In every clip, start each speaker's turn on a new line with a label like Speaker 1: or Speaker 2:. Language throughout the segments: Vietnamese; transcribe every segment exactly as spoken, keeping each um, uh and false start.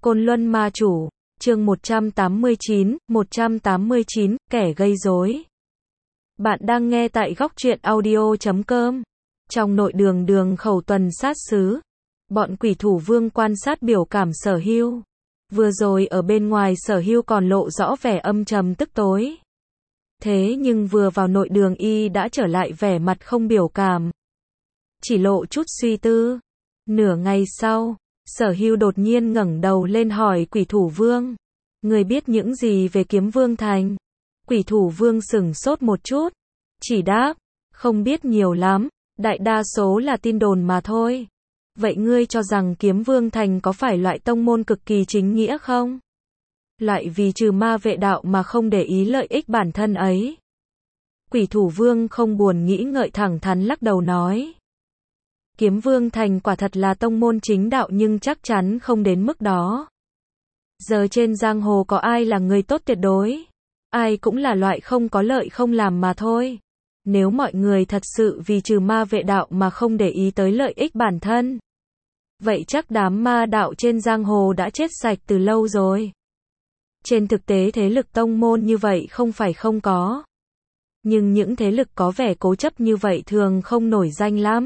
Speaker 1: Côn Luân Ma Chủ, chương một trăm tám mươi chín, một trăm tám mươi chín, kẻ gây rối. Bạn đang nghe tại góc truyện audio chấm com. Trong nội đường đường khẩu tuần sát xứ, bọn quỷ thủ vương quan sát biểu cảm Sở Hưu. Vừa rồi ở bên ngoài Sở Hưu còn lộ rõ vẻ âm trầm tức tối. Thế nhưng vừa vào nội đường y đã trở lại vẻ mặt không biểu cảm. Chỉ lộ chút suy tư. Nửa ngày sau, Sở Hưu đột nhiên ngẩng đầu lên hỏi quỷ thủ vương. Người biết những gì về Kiếm Vương Thành? Quỷ thủ vương sửng sốt một chút. Chỉ đáp, không biết nhiều lắm, đại đa số là tin đồn mà thôi. Vậy ngươi cho rằng Kiếm Vương Thành có phải loại tông môn cực kỳ chính nghĩa không? Loại vì trừ ma vệ đạo mà không để ý lợi ích bản thân ấy. Quỷ thủ vương không buồn nghĩ ngợi thẳng thắn lắc đầu nói. Kiếm Vương Thành quả thật là tông môn chính đạo nhưng chắc chắn không đến mức đó. Giờ trên giang hồ có ai là người tốt tuyệt đối? Ai cũng là loại không có lợi không làm mà thôi. Nếu mọi người thật sự vì trừ ma vệ đạo mà không để ý tới lợi ích bản thân, vậy chắc đám ma đạo trên giang hồ đã chết sạch từ lâu rồi. Trên thực tế thế lực tông môn như vậy không phải không có. Nhưng những thế lực có vẻ cố chấp như vậy thường không nổi danh lắm.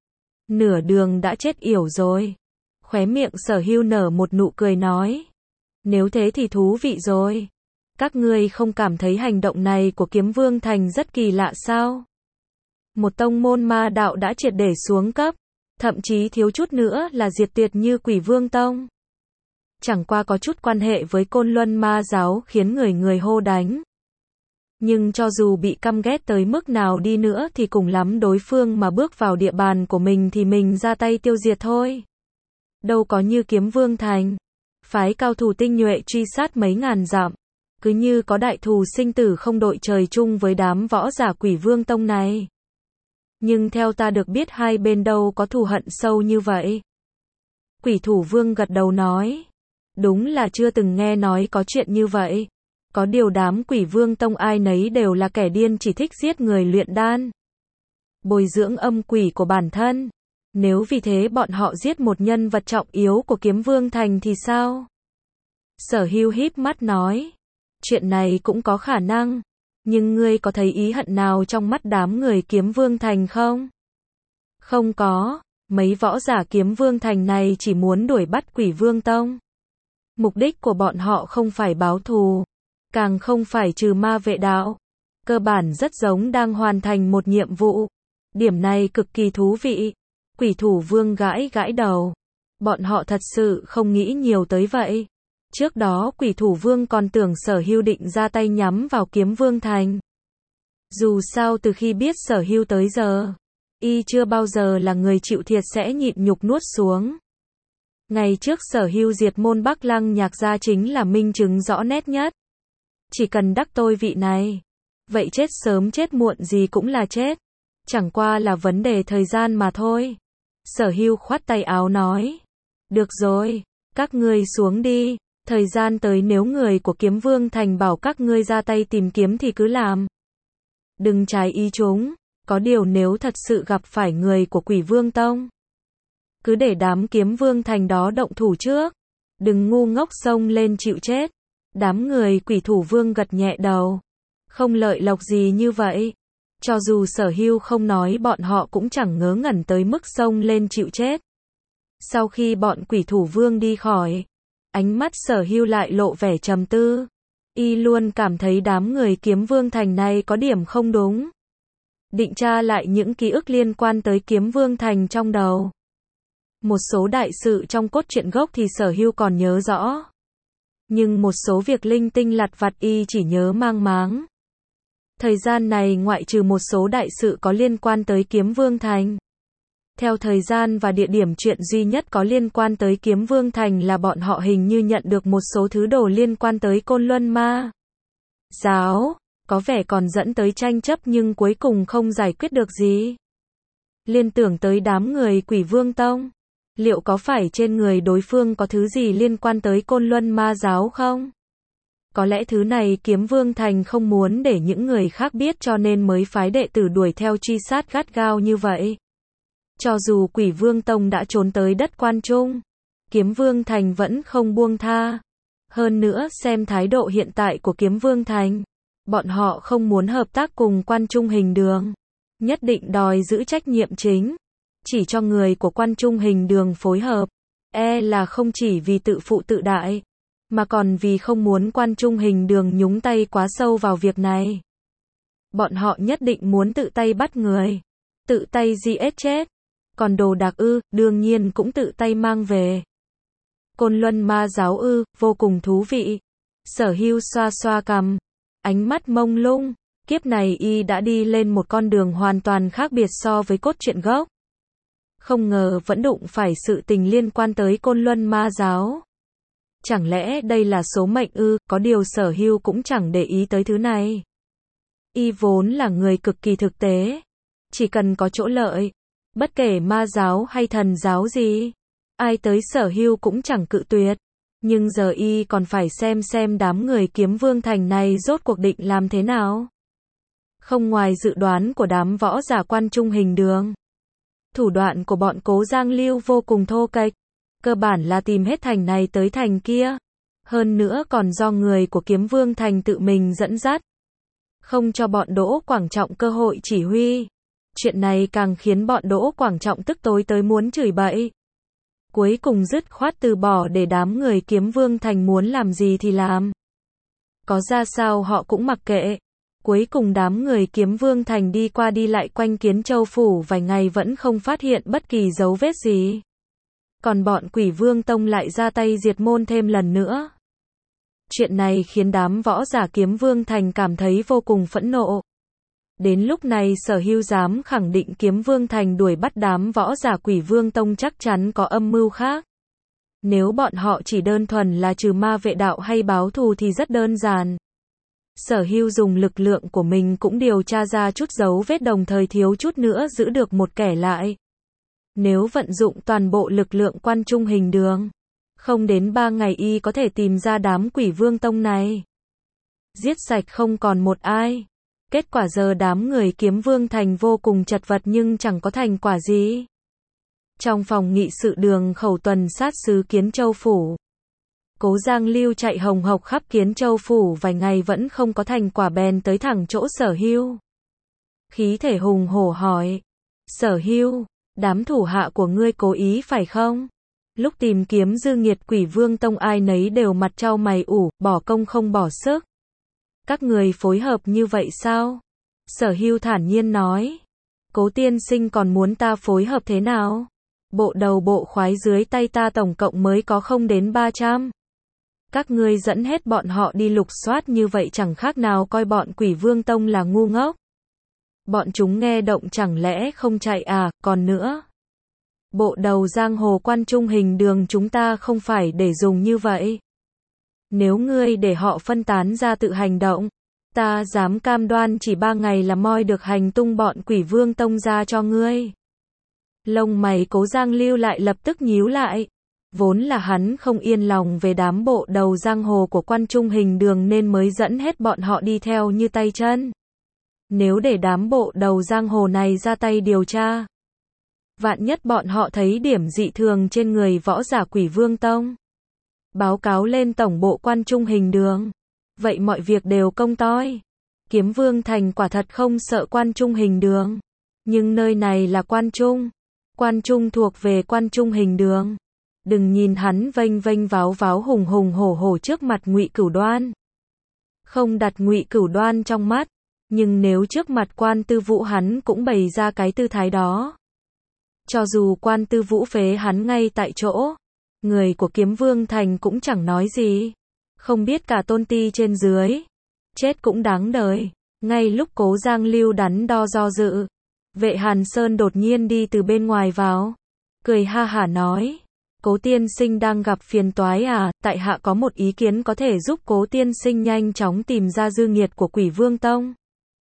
Speaker 1: Nửa đường đã chết yểu rồi. Khóe miệng Sở Hưu nở một nụ cười nói. Nếu thế thì thú vị rồi. Các ngươi không cảm thấy hành động này của Kiếm Vương Thành rất kỳ lạ sao? Một tông môn ma đạo đã triệt để xuống cấp, thậm chí thiếu chút nữa là diệt tuyệt như Quỷ Vương Tông. Chẳng qua có chút quan hệ với Côn Luân Ma Giáo khiến người người hô đánh. Nhưng cho dù bị căm ghét tới mức nào đi nữa thì cùng lắm đối phương mà bước vào địa bàn của mình thì mình ra tay tiêu diệt thôi. Đâu có như Kiếm Vương Thành. Phái cao thủ tinh nhuệ truy sát mấy ngàn dặm. Cứ như có đại thù sinh tử không đội trời chung với đám võ giả Quỷ Vương Tông này. Nhưng theo ta được biết hai bên đâu có thù hận sâu như vậy. Quỷ thủ vương gật đầu nói. Đúng là chưa từng nghe nói có chuyện như vậy. Có điều đám Quỷ Vương Tông ai nấy đều là kẻ điên chỉ thích giết người luyện đan. Bồi dưỡng âm quỷ của bản thân. Nếu vì thế bọn họ giết một nhân vật trọng yếu của Kiếm Vương Thành thì sao? Sở Hưu híp mắt nói. Chuyện này cũng có khả năng. Nhưng ngươi có thấy ý hận nào trong mắt đám người Kiếm Vương Thành không? Không có. Mấy võ giả Kiếm Vương Thành này chỉ muốn đuổi bắt Quỷ Vương Tông. Mục đích của bọn họ không phải báo thù. Càng không phải trừ ma vệ đạo. Cơ bản rất giống đang hoàn thành một nhiệm vụ. Điểm này cực kỳ thú vị. Quỷ thủ vương gãi gãi đầu. Bọn họ thật sự không nghĩ nhiều tới vậy. Trước đó quỷ thủ vương còn tưởng Sở Hưu định ra tay nhắm vào Kiếm Vương Thành. Dù sao từ khi biết Sở Hưu tới giờ, y chưa bao giờ là người chịu thiệt sẽ nhịn nhục nuốt xuống. Ngày trước Sở Hưu diệt môn Bắc Lăng Nhạc gia chính là minh chứng rõ nét nhất. Chỉ cần đắc tội vị này, vậy chết sớm chết muộn gì cũng là chết. Chẳng qua là vấn đề thời gian mà thôi. Sở Hưu khoát tay áo nói. Được rồi, các ngươi xuống đi. Thời gian tới nếu người của Kiếm Vương Thành bảo các ngươi ra tay tìm kiếm thì cứ làm. Đừng trái ý chúng. Có điều nếu thật sự gặp phải người của Quỷ Vương Tông, cứ để đám Kiếm Vương Thành đó động thủ trước. Đừng ngu ngốc xông lên chịu chết. Đám người Quỷ Thủ Vương gật nhẹ đầu. Không lợi lộc gì như vậy. Cho dù Sở Hưu không nói bọn họ cũng chẳng ngớ ngẩn tới mức xông lên chịu chết. Sau khi bọn Quỷ Thủ Vương đi khỏi, ánh mắt Sở Hưu lại lộ vẻ trầm tư. Y luôn cảm thấy đám người Kiếm Vương Thành này có điểm không đúng. Định tra lại những ký ức liên quan tới Kiếm Vương Thành trong đầu. Một số đại sự trong cốt truyện gốc thì Sở Hưu còn nhớ rõ. Nhưng một số việc linh tinh lặt vặt y chỉ nhớ mang máng. Thời gian này ngoại trừ một số đại sự có liên quan tới Kiếm Vương Thành. Theo thời gian và địa điểm chuyện duy nhất có liên quan tới Kiếm Vương Thành là bọn họ hình như nhận được một số thứ đồ liên quan tới Côn Luân Ma Giáo, có vẻ còn dẫn tới tranh chấp nhưng cuối cùng không giải quyết được gì. Liên tưởng tới đám người Quỷ Vương Tông, liệu có phải trên người đối phương có thứ gì liên quan tới Côn Luân Ma Giáo không? Có lẽ thứ này Kiếm Vương Thành không muốn để những người khác biết cho nên mới phái đệ tử đuổi theo truy sát gắt gao như vậy. Cho dù Quỷ Vương Tông đã trốn tới đất Quan Trung, Kiếm Vương Thành vẫn không buông tha. Hơn nữa xem thái độ hiện tại của Kiếm Vương Thành, bọn họ không muốn hợp tác cùng Quan Trung Hình Đường, nhất định đòi giữ trách nhiệm chính, chỉ cho người của Quan Trung Hình Đường phối hợp, e là không chỉ vì tự phụ tự đại, mà còn vì không muốn Quan Trung Hình Đường nhúng tay quá sâu vào việc này. Bọn họ nhất định muốn tự tay bắt người, tự tay giết chết, còn đồ đạc ư, đương nhiên cũng tự tay mang về. Côn Luân Ma Giáo ư, vô cùng thú vị. Sở Hưu xoa xoa cằm, ánh mắt mông lung, kiếp này y đã đi lên một con đường hoàn toàn khác biệt so với cốt truyện gốc. Không ngờ vẫn đụng phải sự tình liên quan tới Côn Luân Ma Giáo. Chẳng lẽ đây là số mệnh ư, có điều Sở Hưu cũng chẳng để ý tới thứ này. Y vốn là người cực kỳ thực tế, chỉ cần có chỗ lợi, bất kể ma giáo hay thần giáo gì, ai tới Sở Hưu cũng chẳng cự tuyệt. Nhưng giờ y còn phải xem xem đám người Kiếm Vương Thành này rốt cuộc định làm thế nào. Không ngoài dự đoán của đám võ giả Quan Trung Hình Đường, thủ đoạn của bọn Cố Giang Lưu vô cùng thô kệch, cơ bản là tìm hết thành này tới thành kia. Hơn nữa còn do người của Kiếm Vương Thành tự mình dẫn dắt, không cho bọn Đỗ Quảng Trọng cơ hội chỉ huy. Chuyện này càng khiến bọn Đỗ Quảng Trọng tức tối tới muốn chửi bậy. Cuối cùng dứt khoát từ bỏ để đám người Kiếm Vương Thành muốn làm gì thì làm. Có ra sao họ cũng mặc kệ. Cuối cùng đám người Kiếm Vương Thành đi qua đi lại quanh Kiến Châu Phủ vài ngày vẫn không phát hiện bất kỳ dấu vết gì. Còn bọn Quỷ Vương Tông lại ra tay diệt môn thêm lần nữa. Chuyện này khiến đám võ giả Kiếm Vương Thành cảm thấy vô cùng phẫn nộ. Đến lúc này Sở Hưu dám khẳng định Kiếm Vương Thành đuổi bắt đám võ giả Quỷ Vương Tông chắc chắn có âm mưu khác. Nếu bọn họ chỉ đơn thuần là trừ ma vệ đạo hay báo thù thì rất đơn giản. Sở Hưu dùng lực lượng của mình cũng điều tra ra chút dấu vết, đồng thời thiếu chút nữa giữ được một kẻ lại. Nếu vận dụng toàn bộ lực lượng Quan Trung Hình Đường, không đến ba ngày y có thể tìm ra đám Quỷ Vương Tông này, giết sạch không còn một ai. Kết quả giờ đám người Kiếm Vương Thành vô cùng chật vật nhưng chẳng có thành quả gì. Trong phòng nghị sự đường khẩu tuần sát sứ Kiến Châu Phủ, Cố Giang Lưu chạy hồng hộc khắp Kiến Châu Phủ vài ngày vẫn không có thành quả, bèn tới thẳng chỗ Sở Hưu. Khí thể hùng hổ hỏi, Sở Hưu, đám thủ hạ của ngươi cố ý phải không? Lúc tìm kiếm dư nghiệt Quỷ Vương Tông ai nấy đều mặt trao mày ủ, bỏ công không bỏ sức. Các người phối hợp như vậy sao? Sở Hưu thản nhiên nói. Cố tiên sinh còn muốn ta phối hợp thế nào? Bộ đầu bộ khoái dưới tay ta tổng cộng mới có không đến ba trăm. Các ngươi dẫn hết bọn họ đi lục soát như vậy chẳng khác nào coi bọn Quỷ Vương Tông là ngu ngốc. Bọn chúng nghe động chẳng lẽ không chạy à, còn nữa. Bộ đầu giang hồ Quan Trung Hình Đường chúng ta không phải để dùng như vậy. Nếu ngươi để họ phân tán ra tự hành động, ta dám cam đoan chỉ ba ngày là moi được hành tung bọn Quỷ Vương Tông ra cho ngươi. Lông mày Cố Giang Lưu lại lập tức nhíu lại. Vốn là hắn không yên lòng về đám bộ đầu giang hồ của Quan Trung Hình Đường nên mới dẫn hết bọn họ đi theo như tay chân. Nếu để đám bộ đầu giang hồ này ra tay điều tra, vạn nhất bọn họ thấy điểm dị thường trên người võ giả Quỷ Vương Tông, báo cáo lên tổng bộ Quan Trung Hình Đường, vậy mọi việc đều công toi. Kiếm Vương Thành quả thật không sợ Quan Trung Hình Đường, nhưng nơi này là Quan Trung. Quan Trung thuộc về Quan Trung Hình Đường. Đừng nhìn hắn vênh vênh váo váo hùng hùng hổ hổ trước mặt Ngụy Cửu Đoan. Không đặt Ngụy Cửu Đoan trong mắt, nhưng nếu trước mặt Quan Tư Vũ hắn cũng bày ra cái tư thái đó. Cho dù Quan Tư Vũ phế hắn ngay tại chỗ, người của Kiếm Vương Thành cũng chẳng nói gì. Không biết cả tôn ti trên dưới, chết cũng đáng đời. Ngay lúc Cố Giang Lưu đắn đo do dự, Vệ Hàn Sơn đột nhiên đi từ bên ngoài vào, cười ha hả nói, Cố tiên sinh đang gặp phiền toái à, tại hạ có một ý kiến có thể giúp Cố tiên sinh nhanh chóng tìm ra dư nghiệt của Quỷ Vương Tông.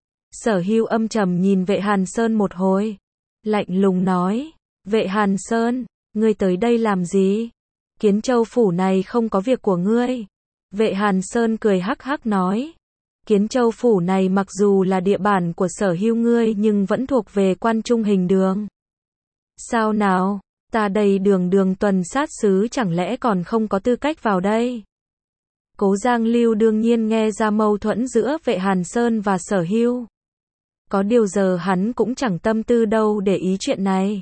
Speaker 1: Sở Hưu âm trầm nhìn Vệ Hàn Sơn một hồi, lạnh lùng nói, Vệ Hàn Sơn, ngươi tới đây làm gì? Kiến Châu Phủ này không có việc của ngươi. Vệ Hàn Sơn cười hắc hắc nói, Kiến Châu Phủ này mặc dù là địa bàn của Sở Hưu ngươi nhưng vẫn thuộc về Quan Trung Hình Đường. Sao nào? Ta đây đường đường tuần sát sứ chẳng lẽ còn không có tư cách vào đây? Cố Giang Lưu đương nhiên nghe ra mâu thuẫn giữa Vệ Hàn Sơn và Sở Hưu. Có điều giờ hắn cũng chẳng tâm tư đâu để ý chuyện này.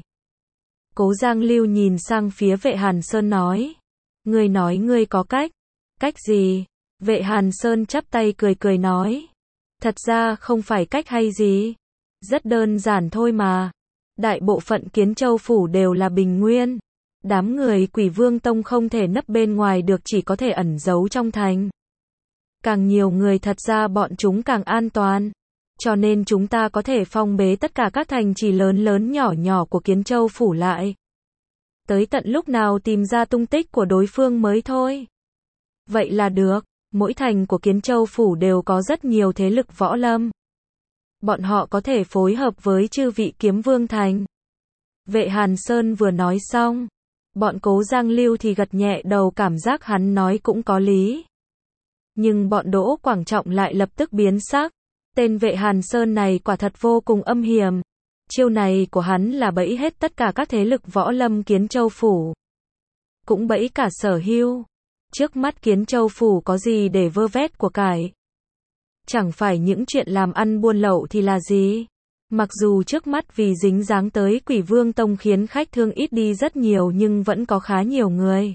Speaker 1: Cố Giang Lưu nhìn sang phía Vệ Hàn Sơn nói. Ngươi nói ngươi có cách. Cách gì? Vệ Hàn Sơn chắp tay cười cười nói. Thật ra không phải cách hay gì. Rất đơn giản thôi mà. Đại bộ phận Kiến Châu Phủ đều là bình nguyên. Đám người Quỷ Vương Tông không thể nấp bên ngoài được, chỉ có thể ẩn giấu trong thành. Càng nhiều người thật ra bọn chúng càng an toàn. Cho nên chúng ta có thể phong bế tất cả các thành trì lớn lớn nhỏ nhỏ của Kiến Châu Phủ lại. Tới tận lúc nào tìm ra tung tích của đối phương mới thôi. Vậy là được. Mỗi thành của Kiến Châu Phủ đều có rất nhiều thế lực võ lâm. Bọn họ có thể phối hợp với chư vị Kiếm Vương thành. Vệ Hàn Sơn vừa nói xong, bọn Cố Giang Lưu thì gật nhẹ đầu, cảm giác hắn nói cũng có lý. Nhưng bọn Đỗ Quảng Trọng lại lập tức biến sắc. Tên Vệ Hàn Sơn này quả thật vô cùng âm hiểm. Chiêu này của hắn là bẫy hết tất cả các thế lực võ lâm Kiến Châu Phủ. Cũng bẫy cả Sở Hưu. Trước mắt Kiến Châu Phủ có gì để vơ vét của cải? Chẳng phải những chuyện làm ăn buôn lậu thì là gì? Mặc dù trước mắt vì dính dáng tới Quỷ Vương Tông khiến khách thương ít đi rất nhiều, nhưng vẫn có khá nhiều người.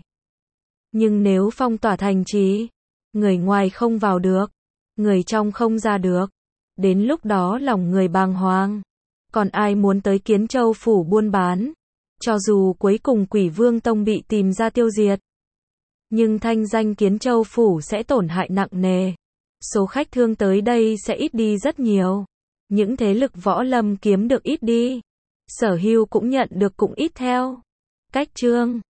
Speaker 1: Nhưng nếu phong tỏa thành trì, người ngoài không vào được, người trong không ra được. Đến lúc đó lòng người bàng hoàng. Còn ai muốn tới Kiến Châu Phủ buôn bán? Cho dù cuối cùng Quỷ Vương Tông bị tìm ra tiêu diệt, nhưng thanh danh Kiến Châu Phủ sẽ tổn hại nặng nề. Số khách thương tới đây sẽ ít đi rất nhiều. Những thế lực võ lâm kiếm được ít đi. Sở Hưu cũng nhận được cũng ít theo. Cách chương